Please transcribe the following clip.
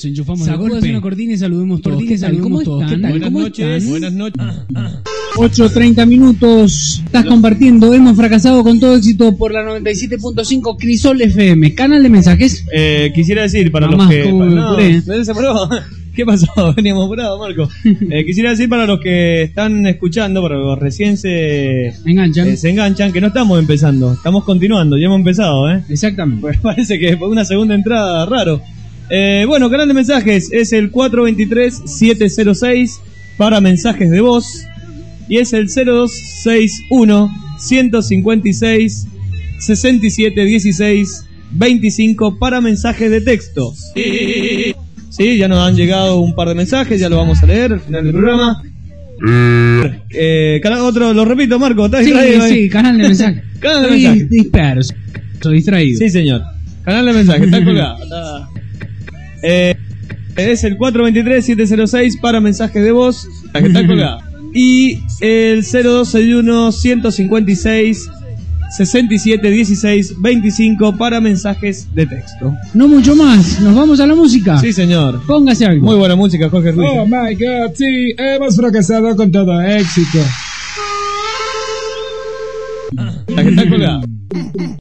enchufamos de golpe. Hacer una cortina y saludemos todos. ¿Qué tal? ¿Cómo están? Buenas noches. Buenas noches. 8:30 minutos. Estás compartiendo. Hemos fracasado con todo éxito por la 97.5 Crisol FM. Canal de mensajes. Quisiera decir para Mamá, los que... ¿cómo me apuré? ¿Se apuró? ¿Qué pasó? Veníamos apurados, Marco. Quisiera decir para los que están escuchando, para los que recién se enganchan, que no estamos empezando, estamos continuando, ya hemos empezado, Exactamente. Pues parece que fue una segunda entrada, raro. Bueno, canal de mensajes es el 423-706 para mensajes de voz y es el 0261-156-6716-25 para mensajes de texto. Sí, ya nos han llegado un par de mensajes, ya lo vamos a leer al final del programa. Otro, lo repito, Marco, ¿estás distraído? Sí, canal de mensajes. Canal de mensajes. Disperso, distraído. Sí, señor. Canal de mensajes, está colgado. Es el 423-706 para mensajes de voz, que está colgado. Y el 0261-156-6716-25 para mensajes de texto. No mucho más, nos vamos a la música. Sí, señor. Póngase algo. Muy buena música, Jorge Ruiz. Oh my God, sí, hemos fracasado con todo éxito. La que está colgada.